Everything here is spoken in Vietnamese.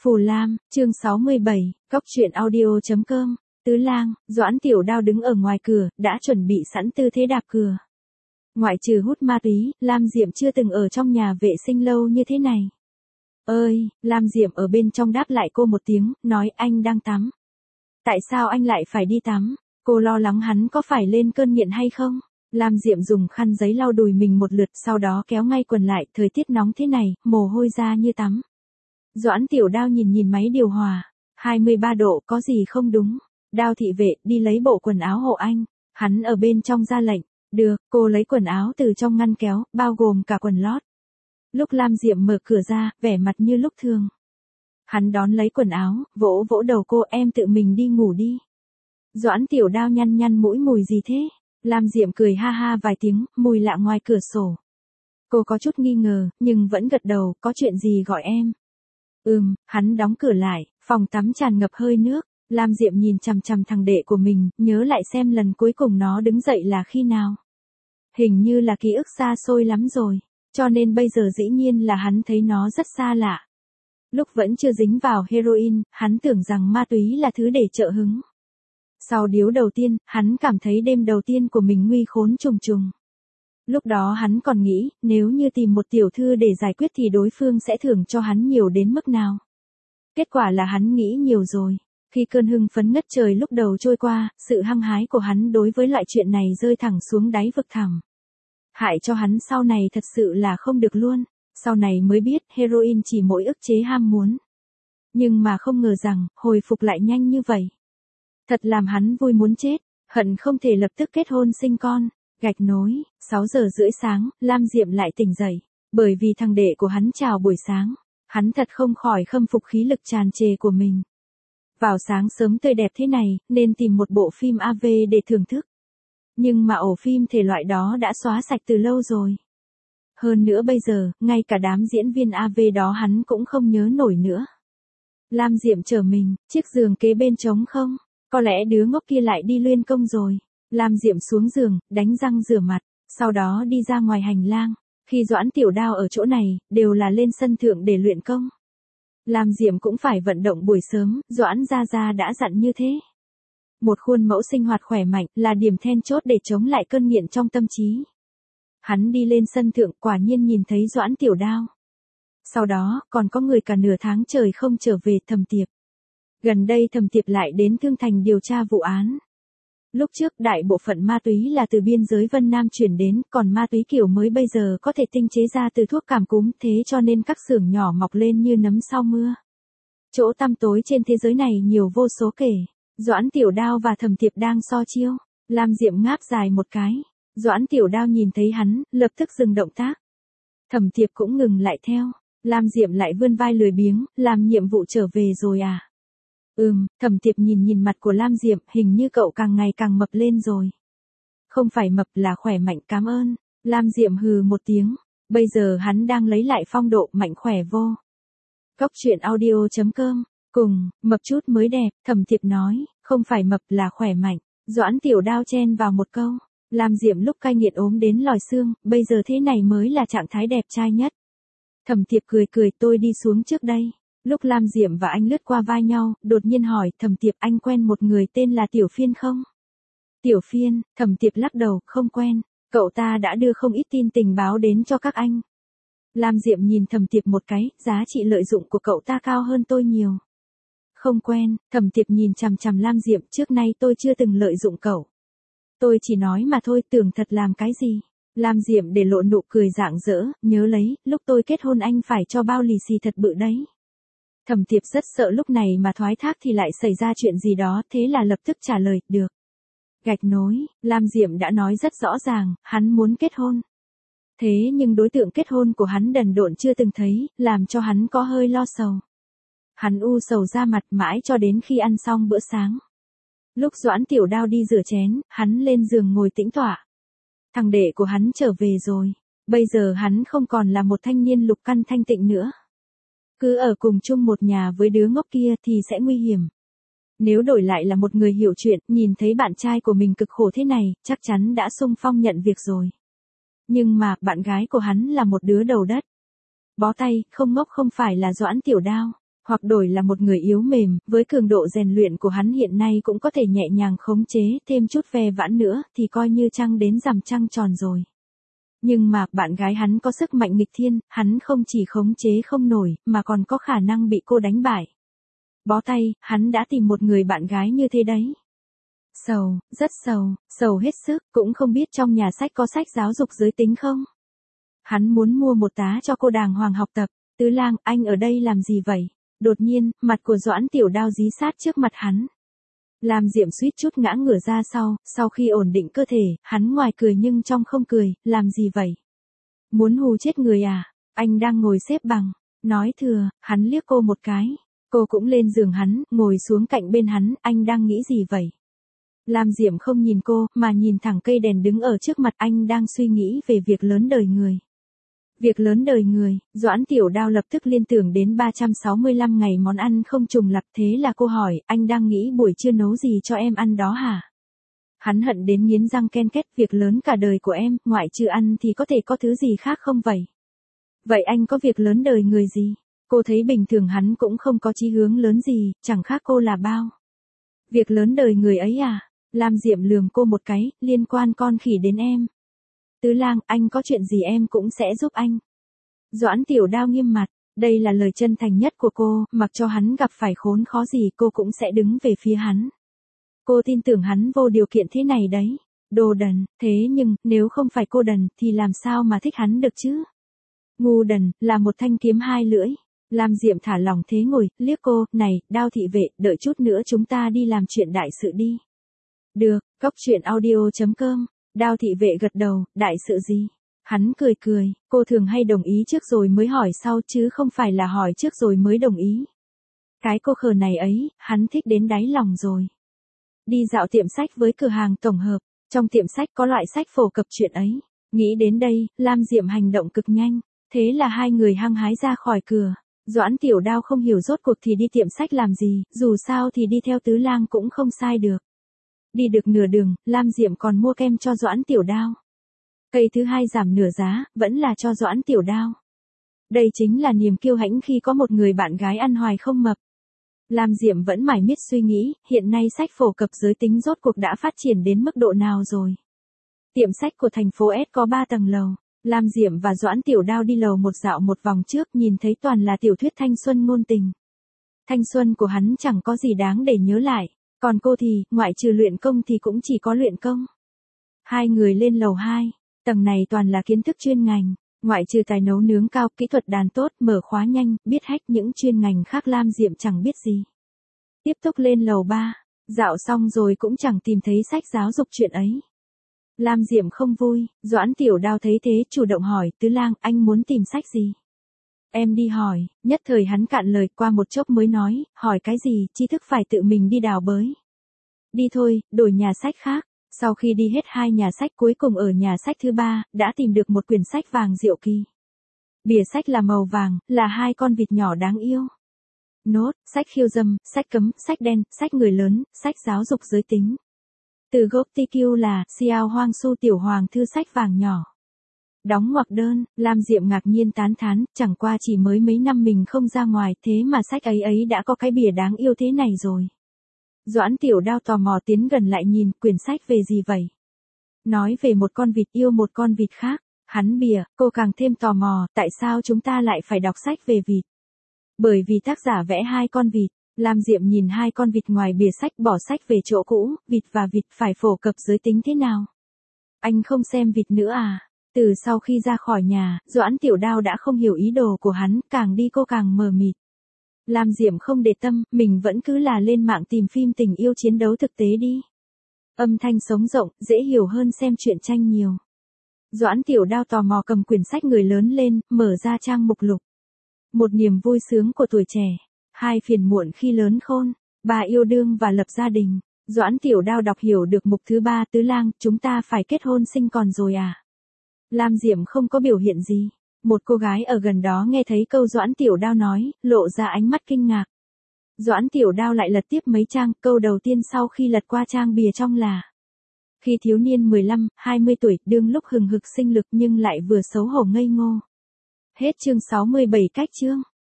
Phù Lam, chương 67, Cóc truyện audio.com, Tứ Lang, Doãn Tiểu Đao đứng ở ngoài cửa, đã chuẩn bị sẵn tư thế đạp cửa. Ngoại trừ hút ma túy, Lam Diệm chưa từng ở trong nhà vệ sinh lâu như thế này. Ơi, Lam Diệm ở bên trong đáp lại cô một tiếng, nói anh đang tắm. Tại sao anh lại phải đi tắm? Cô lo lắng hắn có phải lên cơn nghiện hay không? Lam Diệm dùng khăn giấy lau đùi mình một lượt, sau đó kéo ngay quần lại, thời tiết nóng thế này, mồ hôi ra như tắm. Doãn Tiểu Đao nhìn máy điều hòa, 23 độ, có gì không đúng? Đao thị vệ, đi lấy bộ quần áo hộ anh. Hắn ở bên trong ra lệnh. Được, cô lấy quần áo từ trong ngăn kéo, bao gồm cả quần lót. Lúc Lam Diệm mở cửa ra, vẻ mặt như lúc thường. Hắn đón lấy quần áo, vỗ vỗ đầu cô, em tự mình đi ngủ đi. Doãn Tiểu Đao nhăn mũi, mùi gì thế? Lam Diệm cười ha ha vài tiếng, mùi lạ ngoài cửa sổ. Cô có chút nghi ngờ, nhưng vẫn gật đầu, có chuyện gì gọi em? Hắn đóng cửa lại, phòng tắm tràn ngập hơi nước. Lam Diệm nhìn chằm chằm thằng đệ của mình, nhớ lại xem lần cuối cùng nó đứng dậy là khi nào. Hình như là ký ức xa xôi lắm rồi, cho nên bây giờ dĩ nhiên là hắn thấy nó rất xa lạ. Lúc vẫn chưa dính vào heroin, hắn tưởng rằng ma túy là thứ để trợ hứng. Sau điếu đầu tiên, hắn cảm thấy đêm đầu tiên của mình nguy khốn trùng trùng. Lúc đó hắn còn nghĩ, nếu như tìm một tiểu thư để giải quyết thì đối phương sẽ thưởng cho hắn nhiều đến mức nào. Kết quả là hắn nghĩ nhiều rồi. Khi cơn hưng phấn ngất trời lúc đầu trôi qua, sự hăng hái của hắn đối với loại chuyện này rơi thẳng xuống đáy vực thẳm. Hại cho hắn sau này thật sự là không được luôn. Sau này mới biết heroin chỉ mỗi ức chế ham muốn. Nhưng mà không ngờ rằng, hồi phục lại nhanh như vậy. Thật làm hắn vui muốn chết, hận không thể lập tức kết hôn sinh con. Gạch nối, 6 giờ rưỡi sáng, Lam Diệm lại tỉnh dậy. Bởi vì thằng đệ của hắn chào buổi sáng. Hắn thật không khỏi khâm phục khí lực tràn trề của mình. Vào sáng sớm tươi đẹp thế này, nên tìm một bộ phim AV để thưởng thức. Nhưng mà ổ phim thể loại đó đã xóa sạch từ lâu rồi. Hơn nữa bây giờ, ngay cả đám diễn viên AV đó hắn cũng không nhớ nổi nữa. Lam Diệm chờ mình, chiếc giường kế bên trống không? Có lẽ đứa ngốc kia lại đi luyên công rồi. Lam Diệm xuống giường, đánh răng rửa mặt, sau đó đi ra ngoài hành lang. Khi Doãn Tiểu Đao ở chỗ này, đều là lên sân thượng để luyện công. Lam Diệm cũng phải vận động buổi sớm, Doãn Gia đã dặn như thế. Một khuôn mẫu sinh hoạt khỏe mạnh là điểm then chốt để chống lại cơn nghiện trong tâm trí. Hắn đi lên sân thượng, quả nhiên nhìn thấy Doãn Tiểu Đao. Sau đó, còn có người cả nửa tháng trời không trở về, Thẩm Tiệp. Gần đây Thẩm Tiệp lại đến Thương Thành điều tra vụ án. Lúc trước đại bộ phận ma túy là từ biên giới Vân Nam chuyển đến, còn ma túy kiểu mới bây giờ có thể tinh chế ra từ thuốc cảm cúm, thế cho nên các xưởng nhỏ mọc lên như nấm sau mưa. Chỗ tăm tối trên thế giới này nhiều vô số kể. Doãn Tiểu Đao và Thẩm Tiệp đang so chiêu. Lam Diệm ngáp dài một cái. Doãn Tiểu Đao nhìn thấy hắn, lập tức dừng động tác. Thẩm Tiệp cũng ngừng lại theo. Lam Diệm lại vươn vai lười biếng, làm nhiệm vụ trở về rồi à? Thẩm Tiệp nhìn mặt của Lam Diệm, hình như cậu càng ngày càng mập lên rồi. Không phải mập là khỏe mạnh, cảm ơn. Lam Diệm hừ một tiếng. Bây giờ hắn đang lấy lại phong độ, mạnh khỏe vô. Cóc truyện audio.com, cùng, mập chút mới đẹp, Thẩm Tiệp nói, không phải mập là khỏe mạnh. Doãn Tiểu Đao chen vào một câu. Lam Diệm lúc cai nghiện ốm đến lòi xương, bây giờ thế này mới là trạng thái đẹp trai nhất. Thẩm Tiệp cười, tôi đi xuống trước đây. Lúc Lam Diệm và anh lướt qua vai nhau, đột nhiên hỏi, Thẩm Tiệp, anh quen một người tên là Tiểu Phiên không? Tiểu Phiên, Thẩm Tiệp lắc đầu, không quen. Cậu ta đã đưa không ít tin tình báo đến cho các anh. Lam Diệm nhìn Thẩm Tiệp một cái, giá trị lợi dụng của cậu ta cao hơn tôi nhiều. Không quen, Thẩm Tiệp nhìn chằm chằm Lam Diệm, trước nay tôi chưa từng lợi dụng cậu. Tôi chỉ nói mà thôi, tưởng thật làm cái gì. Lam Diệm để lộ nụ cười rạng rỡ, nhớ lấy, lúc tôi kết hôn anh phải cho bao lì xì thật bự đấy. Thẩm Tiệp rất sợ lúc này mà thoái thác thì lại xảy ra chuyện gì đó, thế là lập tức trả lời, được. Gạch nối, Lam Diệm đã nói rất rõ ràng, hắn muốn kết hôn. Thế nhưng đối tượng kết hôn của hắn đần độn chưa từng thấy, làm cho hắn có hơi lo sầu. Hắn u sầu ra mặt mãi cho đến khi ăn xong bữa sáng. Lúc Doãn Tiểu Đao đi rửa chén, hắn lên giường ngồi tĩnh tọa. Thằng đệ của hắn trở về rồi. Bây giờ hắn không còn là một thanh niên lục căn thanh tịnh nữa. Cứ ở cùng chung một nhà với đứa ngốc kia thì sẽ nguy hiểm. Nếu đổi lại là một người hiểu chuyện, nhìn thấy bạn trai của mình cực khổ thế này, chắc chắn đã xung phong nhận việc rồi. Nhưng mà, bạn gái của hắn là một đứa đầu đất. Bó tay, không ngốc không phải là Doãn Tiểu Đao. Hoặc đổi là một người yếu mềm, với cường độ rèn luyện của hắn hiện nay cũng có thể nhẹ nhàng khống chế, thêm chút ve vãn nữa, thì coi như trăng đến rằm trăng tròn rồi. Nhưng mà, bạn gái hắn có sức mạnh nghịch thiên, hắn không chỉ khống chế không nổi, mà còn có khả năng bị cô đánh bại. Bó tay, hắn đã tìm một người bạn gái như thế đấy. Sầu, rất sầu, sầu hết sức, cũng không biết trong nhà sách có sách giáo dục giới tính không? Hắn muốn mua một tá cho cô đàng hoàng học tập. Tứ Lang, anh ở đây làm gì vậy? Đột nhiên, mặt của Doãn Tiểu Đao dí sát trước mặt hắn. Lam Diệm suýt chút ngã ngửa ra sau khi ổn định cơ thể, hắn ngoài cười nhưng trong không cười, làm gì vậy? Muốn hù chết người à? Anh đang ngồi xếp bằng. Nói thừa, hắn liếc cô một cái. Cô cũng lên giường hắn, ngồi xuống cạnh bên hắn, anh đang nghĩ gì vậy? Lam Diệm không nhìn cô, mà nhìn thẳng cây đèn đứng ở trước mặt, anh đang suy nghĩ về việc lớn đời người. Việc lớn đời người, Doãn Tiểu Đao lập tức liên tưởng đến 365 ngày món ăn không trùng lặp, thế là cô hỏi, anh đang nghĩ buổi trưa nấu gì cho em ăn đó hả? Hắn hận đến nghiến răng ken két, việc lớn cả đời của em, ngoại trừ ăn thì có thể có thứ gì khác không vậy? Vậy anh có việc lớn đời người gì? Cô thấy bình thường hắn cũng không có chí hướng lớn gì, chẳng khác cô là bao. Việc lớn đời người ấy à? Lam Diệm lườm cô một cái, liên quan con khỉ đến em. Tứ Lang, anh có chuyện gì em cũng sẽ giúp anh. Doãn Tiểu Đao nghiêm mặt, đây là lời chân thành nhất của cô, mặc cho hắn gặp phải khốn khó gì cô cũng sẽ đứng về phía hắn. Cô tin tưởng hắn vô điều kiện thế này đấy. Đồ đần, thế nhưng, nếu không phải cô đần, thì làm sao mà thích hắn được chứ? Ngu đần, là một thanh kiếm hai lưỡi. Lam Diệm thả lỏng thế ngồi, liếc cô, này, Đao thị vệ, đợi chút nữa chúng ta đi làm chuyện đại sự đi. Được, coctruyện.audio.com. Đao thị vệ gật đầu, đại sự gì? Hắn cười cười, cô thường hay đồng ý trước rồi mới hỏi sau chứ không phải là hỏi trước rồi mới đồng ý. Cái cô khờ này ấy, hắn thích đến đáy lòng rồi. Đi dạo tiệm sách với cửa hàng tổng hợp, trong tiệm sách có loại sách phổ cập chuyện ấy. Nghĩ đến đây, Lam Diệm hành động cực nhanh, thế là hai người hăng hái ra khỏi cửa. Doãn Tiểu Đao không hiểu rốt cuộc thì đi tiệm sách làm gì, dù sao thì đi theo Tứ Lang cũng không sai được. Đi được nửa đường, Lam Diệm còn mua kem cho Doãn Tiểu Đao. Cây thứ hai giảm nửa giá, vẫn là cho Doãn Tiểu Đao. Đây chính là niềm kiêu hãnh khi có một người bạn gái ăn hoài không mập. Lam Diệm vẫn mải miết suy nghĩ, hiện nay sách phổ cập giới tính rốt cuộc đã phát triển đến mức độ nào rồi. Tiệm sách của thành phố S có 3 tầng lầu. Lam Diệm và Doãn Tiểu Đao đi lầu một dạo một vòng trước, nhìn thấy toàn là tiểu thuyết thanh xuân ngôn tình. Thanh xuân của hắn chẳng có gì đáng để nhớ lại. Còn cô thì, ngoại trừ luyện công thì cũng chỉ có luyện công. Hai người lên lầu 2, tầng này toàn là kiến thức chuyên ngành, ngoại trừ tài nấu nướng cao, kỹ thuật đàn tốt, mở khóa nhanh, biết hack những chuyên ngành khác Lam Diệm chẳng biết gì. Tiếp tục lên lầu 3, dạo xong rồi cũng chẳng tìm thấy sách giáo dục chuyện ấy. Lam Diệm không vui, Doãn Tiểu Đao thấy thế chủ động hỏi, Tứ Lang, anh muốn tìm sách gì? Em đi hỏi, nhất thời hắn cạn lời, qua một chốc mới nói, hỏi cái gì, tri thức phải tự mình đi đào bới. Đi thôi, đổi nhà sách khác. Sau khi đi hết 2 nhà sách cuối cùng ở nhà sách thứ 3, đã tìm được một quyển sách vàng diệu kỳ. Bìa sách là màu vàng, là 2 con vịt nhỏ đáng yêu. Nốt, sách khiêu dâm, sách cấm, sách đen, sách người lớn, sách giáo dục giới tính. Từ gốc TQ là, Xiao Hoang Su tiểu hoàng thư sách vàng nhỏ. Đóng ngoặc đơn, Lam Diệm ngạc nhiên tán thán, chẳng qua chỉ mới mấy năm mình không ra ngoài, thế mà sách ấy đã có cái bìa đáng yêu thế này rồi. Doãn Tiểu Đao tò mò tiến gần lại nhìn, quyển sách về gì vậy? Nói về một con vịt yêu một con vịt khác. Hắn bìa, cô càng thêm tò mò, tại sao chúng ta lại phải đọc sách về vịt? Bởi vì tác giả vẽ 2 con vịt. Lam Diệm nhìn 2 con vịt ngoài bìa sách, bỏ sách về chỗ cũ, vịt và vịt phải phổ cập giới tính thế nào? Anh không xem vịt nữa à? Từ sau khi ra khỏi nhà, Doãn Tiểu Đao đã không hiểu ý đồ của hắn, càng đi cô càng mờ mịt. Lam Diệm không để tâm, mình vẫn cứ là lên mạng tìm phim tình yêu chiến đấu thực tế đi. Âm thanh sống rộng, dễ hiểu hơn xem truyện tranh nhiều. Doãn Tiểu Đao tò mò cầm quyển sách người lớn lên, mở ra trang mục lục. Một niềm vui sướng của tuổi trẻ, 2 phiền muộn khi lớn khôn, 3 yêu đương và lập gia đình. Doãn Tiểu Đao đọc hiểu được mục thứ 3, Tứ Lang, chúng ta phải kết hôn sinh con rồi à? Lam Diệm không có biểu hiện gì. Một cô gái ở gần đó nghe thấy câu Doãn Tiểu Đao nói, lộ ra ánh mắt kinh ngạc. Doãn Tiểu Đao lại lật tiếp mấy trang, câu đầu tiên sau khi lật qua trang bìa trong là: khi thiếu niên 15, 20 tuổi, đương lúc hừng hực sinh lực nhưng lại vừa xấu hổ ngây ngô. Hết chương 67 cách chương.